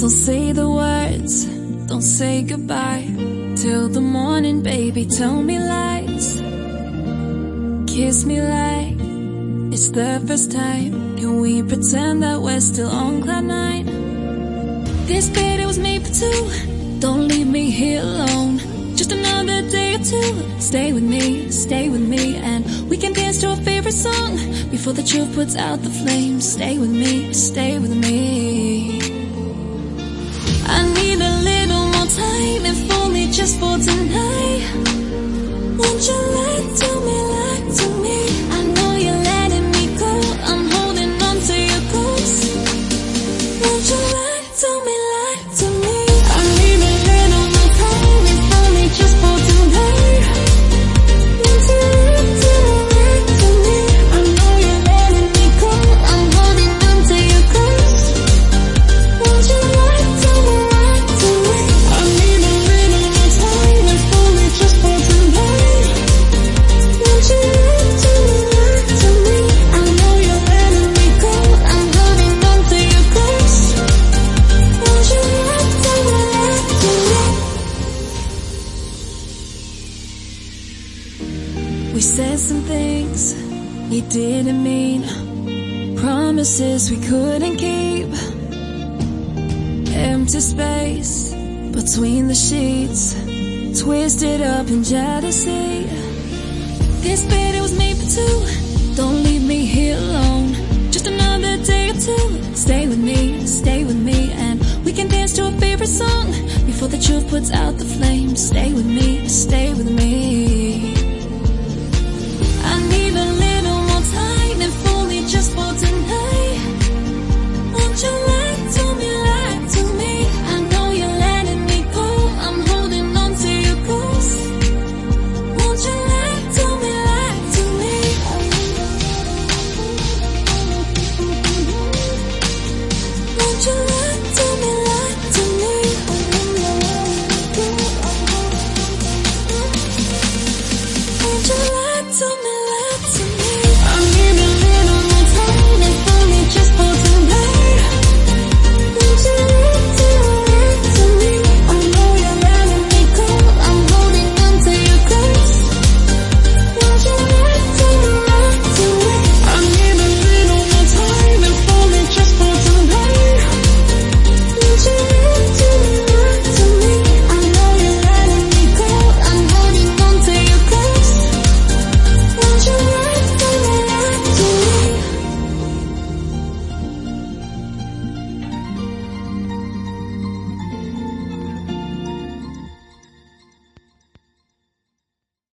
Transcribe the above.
Don't say the words, don't say goodbye. Till the morning, baby, tell me lies. Kiss me like it's the first time. Can we pretend that we're still on cloud nine? This bed, it was made for two. Don't leave me here alone. Just another day or two. Stay with me, and we can dance to our favorite song before the truth puts out the flames. Stay with me, stay with me. I need a little more time, if only just for tonight. Won't you lie to me, lie to me? I know you're letting me go, I'm holding on to your ghost. Won't you lie to me, lie to me? I need a little more time, if only just for tonight. Won't you lie to me, lie to me? I know you're letting me go, I'm holding on to your ghost. Won't you lie to me, lie to me? I need a little more time, if only just for tonight. Won't you lie to me, lie to me? I know you're letting me go, I'm holding on to your ghost. Won't you lie to me, lie to me? We said some things we didn't mean, promises we couldn't keep. Empty space between the sheets, twisted up in jealousy. This bed, it was made for two. Don't leave me here alone. Just another day or two. Stay with me, and we can dance to a favorite song before the truth puts out the flames. Stay with me, stay with me.